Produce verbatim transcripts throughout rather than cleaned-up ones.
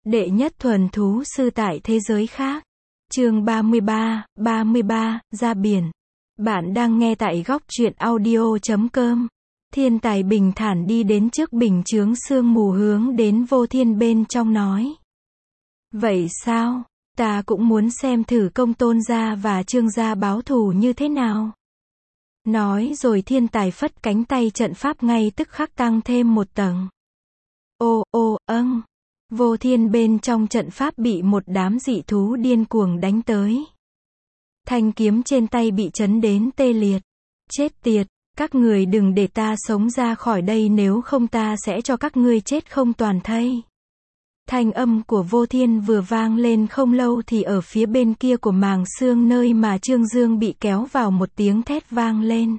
Đệ nhất thuần thú sư tại thế giới khác. Chương ba mươi ba, ba mươi ba, ra biển. Bạn đang nghe tại góc truyện audio chấm com. Thiên tài bình thản đi đến trước bình chướng sương mù hướng đến Vô Thiên bên trong nói. Vậy sao? Ta cũng muốn xem thử công tôn gia và Trương gia báo thù như thế nào. Nói rồi thiên tài phất cánh tay, trận pháp ngay tức khắc tăng thêm một tầng. Ô, ô, âng. Vô Thiên bên trong trận pháp bị một đám dị thú điên cuồng đánh tới. Thanh kiếm trên tay bị chấn đến tê liệt. Chết tiệt, các người đừng để ta sống ra khỏi đây, nếu không ta sẽ cho các ngươi chết không toàn thây. Thanh âm của Vô Thiên vừa vang lên không lâu thì ở phía bên kia của màng xương, nơi mà Trương Dương bị kéo vào, một tiếng thét vang lên.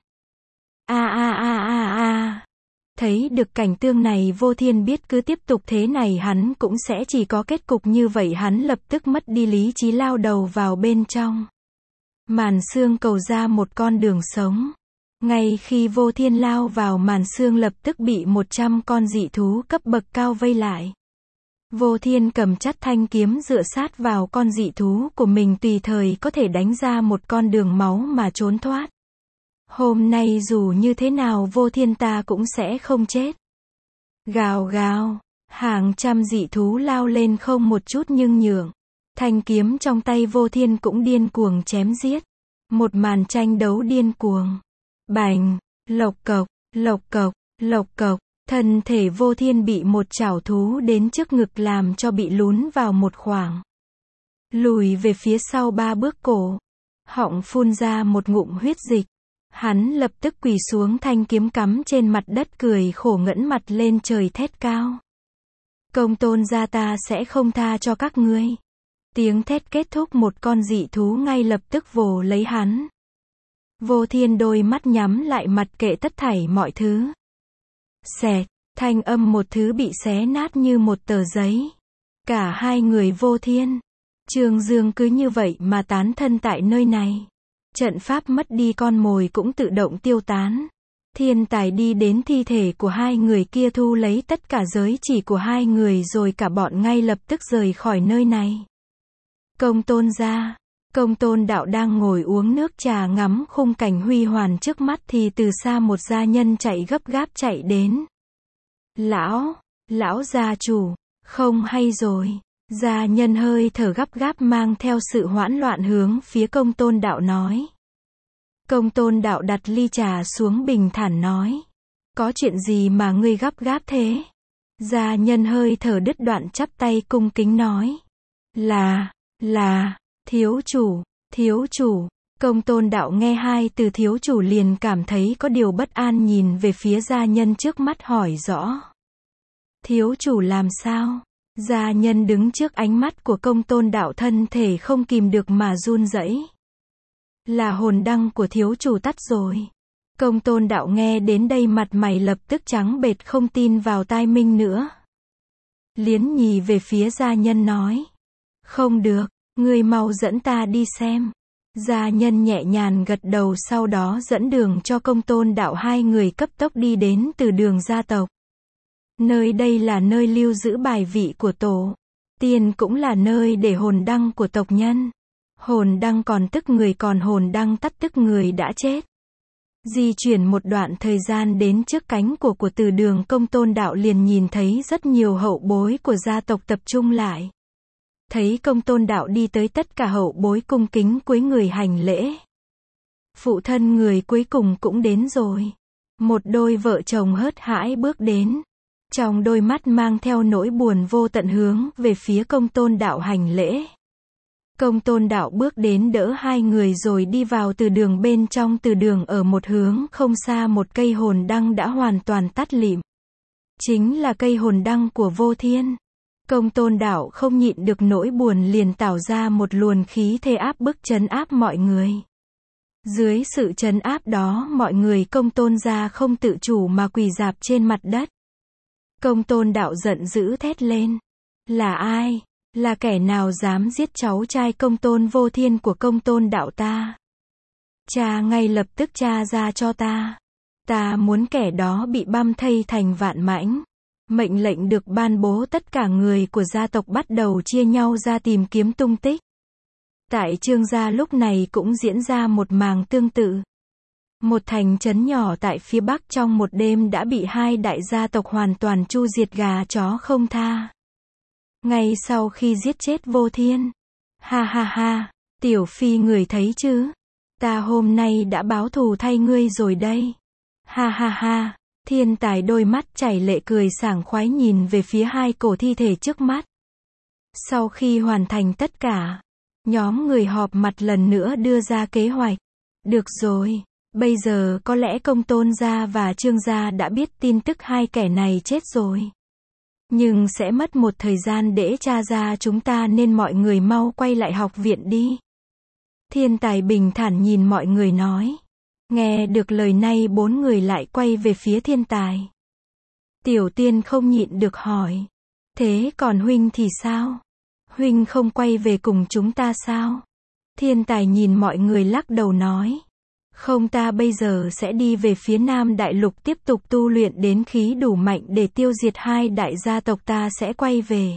A a a a a. Thấy được cảnh tượng này, Vô Thiên biết cứ tiếp tục thế này hắn cũng sẽ chỉ có kết cục như vậy, hắn lập tức mất đi lý trí lao đầu vào bên trong. Màn xương cầu ra một con đường sống. Ngay khi Vô Thiên lao vào, màn xương lập tức bị một trăm con dị thú cấp bậc cao vây lại. Vô Thiên cầm chặt thanh kiếm dựa sát vào con dị thú của mình, tùy thời có thể đánh ra một con đường máu mà trốn thoát. Hôm nay dù như thế nào Vô Thiên ta cũng sẽ không chết. Gào gào, hàng trăm dị thú lao lên không một chút nhưng nhượng. Thanh kiếm trong tay Vô Thiên cũng điên cuồng chém giết. Một màn tranh đấu điên cuồng. Bành, lộc cộc, lộc cộc, lộc cộc. Thân thể Vô Thiên bị một chảo thú đến trước ngực làm cho bị lún vào một khoảng. Lùi về phía sau ba bước, cổ họng phun ra một ngụm huyết dịch. Hắn lập tức quỳ xuống, thanh kiếm cắm trên mặt đất, cười khổ ngẩng mặt lên trời thét cao. Công tôn gia ta sẽ không tha cho các ngươi. Tiếng thét kết thúc, một con dị thú ngay lập tức vồ lấy hắn. Vô Thiên đôi mắt nhắm lại, mặt kệ tất thảy mọi thứ. Xẹt, thanh âm một thứ bị xé nát như một tờ giấy. Cả hai người Vô Thiên, Trương Dương cứ như vậy mà tán thân tại nơi này. Trận pháp mất đi con mồi cũng tự động tiêu tán. Thiên tài đi đến thi thể của hai người kia, thu lấy tất cả giới chỉ của hai người, rồi cả bọn ngay lập tức rời khỏi nơi này. Công tôn gia, Công tôn đạo đang ngồi uống nước trà ngắm khung cảnh huy hoàn trước mắt thì từ xa một gia nhân chạy gấp gáp chạy đến. Lão, lão gia chủ, không hay rồi. Gia nhân hơi thở gấp gáp mang theo sự hoảng loạn hướng phía công tôn đạo nói. Công tôn đạo đặt ly trà xuống, bình thản nói. Có chuyện gì mà ngươi gấp gáp thế? Gia nhân hơi thở đứt đoạn chắp tay cung kính nói. Là, là, thiếu chủ, thiếu chủ. Công tôn đạo nghe hai từ thiếu chủ liền cảm thấy có điều bất an, nhìn về phía gia nhân trước mắt hỏi rõ. Thiếu chủ làm sao? Gia nhân đứng trước ánh mắt của công tôn đạo, thân thể không kìm được mà run rẩy. Là hồn đăng của thiếu chủ tắt rồi. Công tôn đạo nghe đến đây mặt mày lập tức trắng bệch, không tin vào tai mình nữa. Liến nhì về phía gia nhân nói. Không được, ngươi mau dẫn ta đi xem. Gia nhân nhẹ nhàng gật đầu, sau đó dẫn đường cho công tôn đạo hai người cấp tốc đi đến từ đường gia tộc. Nơi đây là nơi lưu giữ bài vị của tổ tiên, cũng là nơi để hồn đăng của tộc nhân. Hồn đăng còn tức người, còn hồn đăng tắt tức người đã chết. Di chuyển một đoạn thời gian đến trước cánh của của từ đường, công tôn đạo liền nhìn thấy rất nhiều hậu bối của gia tộc tập trung lại. Thấy công tôn đạo đi tới, tất cả hậu bối cung kính cúi người hành lễ. Phụ thân người cuối cùng cũng đến rồi. Một đôi vợ chồng hớt hải bước đến. Trong đôi mắt mang theo nỗi buồn vô tận, hướng về phía công tôn đạo hành lễ. Công tôn đạo bước đến đỡ hai người rồi đi vào từ đường bên trong. Từ đường ở một hướng không xa, một cây hồn đăng đã hoàn toàn tắt lịm. Chính là cây hồn đăng của Vô Thiên. Công tôn đạo không nhịn được nỗi buồn, liền tạo ra một luồng khí thế áp bức trấn áp mọi người. Dưới sự trấn áp đó, mọi người công tôn gia không tự chủ mà quỳ rạp trên mặt đất. Công tôn đạo giận dữ thét lên. Là ai? Là kẻ nào dám giết cháu trai công tôn Vô Thiên của công tôn đạo ta? Cha ngay lập tức tra ra cho ta. Ta muốn kẻ đó bị băm thây thành vạn mảnh. Mệnh lệnh được ban bố, tất cả người của gia tộc bắt đầu chia nhau ra tìm kiếm tung tích. Tại Trương gia lúc này cũng diễn ra một màn tương tự. Một thành trấn nhỏ tại phía bắc trong một đêm đã bị hai đại gia tộc hoàn toàn tru diệt gà chó không tha. Ngay sau khi giết chết Vô Thiên. Ha ha ha, Tiểu Phi người thấy chứ? Ta hôm nay đã báo thù thay ngươi rồi đây. Ha ha ha, Thiên Tài đôi mắt chảy lệ cười sảng khoái nhìn về phía hai cổ thi thể trước mắt. Sau khi hoàn thành tất cả, nhóm người họp mặt lần nữa đưa ra kế hoạch. Được rồi, bây giờ có lẽ Công Tôn gia và Trương gia đã biết tin tức hai kẻ này chết rồi. Nhưng sẽ mất một thời gian để tra ra chúng ta, nên mọi người mau quay lại học viện đi. Thiên Tài bình thản nhìn mọi người nói. Nghe được lời này, bốn người lại quay về phía Thiên Tài. Tiểu Tiên không nhịn được hỏi. Thế còn huynh thì sao? Huynh không quay về cùng chúng ta sao? Thiên Tài nhìn mọi người lắc đầu nói. Không, ta bây giờ sẽ đi về phía Nam Đại Lục tiếp tục tu luyện đến khí đủ mạnh để tiêu diệt hai đại gia tộc, ta sẽ quay về.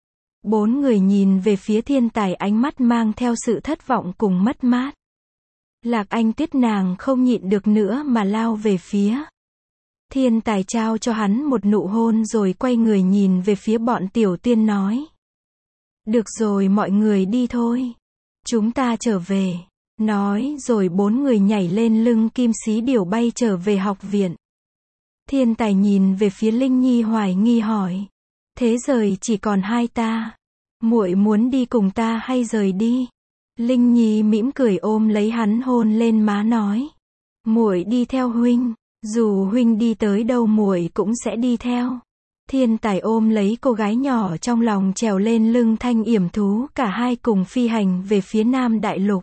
Bốn người nhìn về phía Thiên Tài, ánh mắt mang theo sự thất vọng cùng mất mát. Lạc Anh Tuyết nàng không nhịn được nữa mà lao về phía. Thiên Tài trao cho hắn một nụ hôn rồi quay người nhìn về phía bọn Tiểu Tiên nói. Được rồi, mọi người đi thôi. Chúng ta trở về. Nói rồi bốn người nhảy lên lưng Kim Sĩ Điểu bay trở về học viện. Thiên Tài nhìn về phía Linh Nhi hoài nghi hỏi. Thế rời chỉ còn hai ta. Muội muốn đi cùng ta hay rời đi? Linh Nhi mỉm cười ôm lấy hắn hôn lên má nói. Muội đi theo huynh. Dù huynh đi tới đâu muội cũng sẽ đi theo. Thiên Tài ôm lấy cô gái nhỏ trong lòng trèo lên lưng Thanh Yểm thú, cả hai cùng phi hành về phía Nam Đại Lục.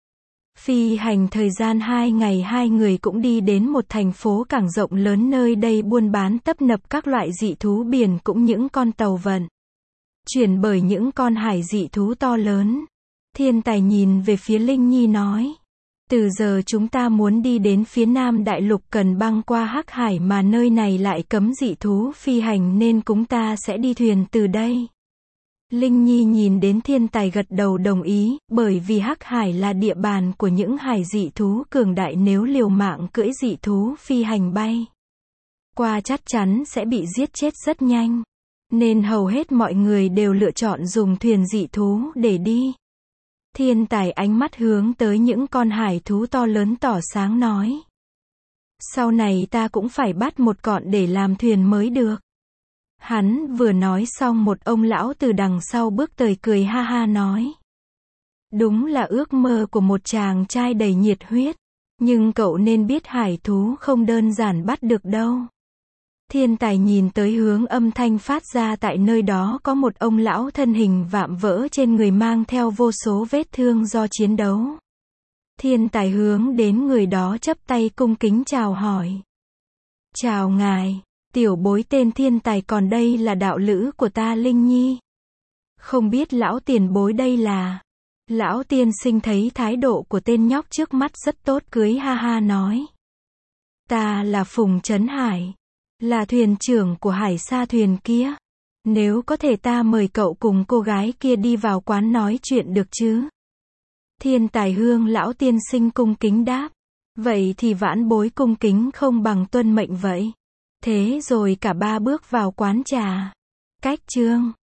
Phi hành thời gian hai ngày, hai người cũng đi đến một thành phố cảng rộng lớn, nơi đây buôn bán tấp nập các loại dị thú biển cũng những con tàu vận chuyển bởi những con hải dị thú to lớn. Thiên Tài nhìn về phía Linh Nhi nói. Từ giờ chúng ta muốn đi đến phía Nam Đại Lục cần băng qua Hắc Hải, mà nơi này lại cấm dị thú phi hành, nên chúng ta sẽ đi thuyền từ đây. Linh Nhi nhìn đến Thiên Tài gật đầu đồng ý, bởi vì Hắc Hải là địa bàn của những hải dị thú cường đại, nếu liều mạng cưỡi dị thú phi hành bay qua chắc chắn sẽ bị giết chết rất nhanh. Nên hầu hết mọi người đều lựa chọn dùng thuyền dị thú để đi. Thiên Tài ánh mắt hướng tới những con hải thú to lớn tỏ sáng nói. Sau này ta cũng phải bắt một con để làm thuyền mới được. Hắn vừa nói xong, một ông lão từ đằng sau bước tới cười ha ha nói. Đúng là ước mơ của một chàng trai đầy nhiệt huyết. Nhưng cậu nên biết hải thú không đơn giản bắt được đâu. Thiên Tài nhìn tới hướng âm thanh phát ra, tại nơi đó có một ông lão thân hình vạm vỡ, trên người mang theo vô số vết thương do chiến đấu. Thiên Tài hướng đến người đó chắp tay cung kính chào hỏi. Chào ngài, tiểu bối tên Thiên Tài, còn đây là đạo lữ của ta Linh Nhi. Không biết lão tiền bối đây là... Lão tiên sinh thấy thái độ của tên nhóc trước mắt rất tốt, cưới ha ha nói. Ta là Phùng Trấn Hải. Là thuyền trưởng của hải sa thuyền kia. Nếu có thể ta mời cậu cùng cô gái kia đi vào quán nói chuyện được chứ? Thiên Tài hương lão tiên sinh cung kính đáp. Vậy thì vãn bối cung kính không bằng tuân mệnh vậy. Thế rồi cả ba bước vào quán trà. Cách chương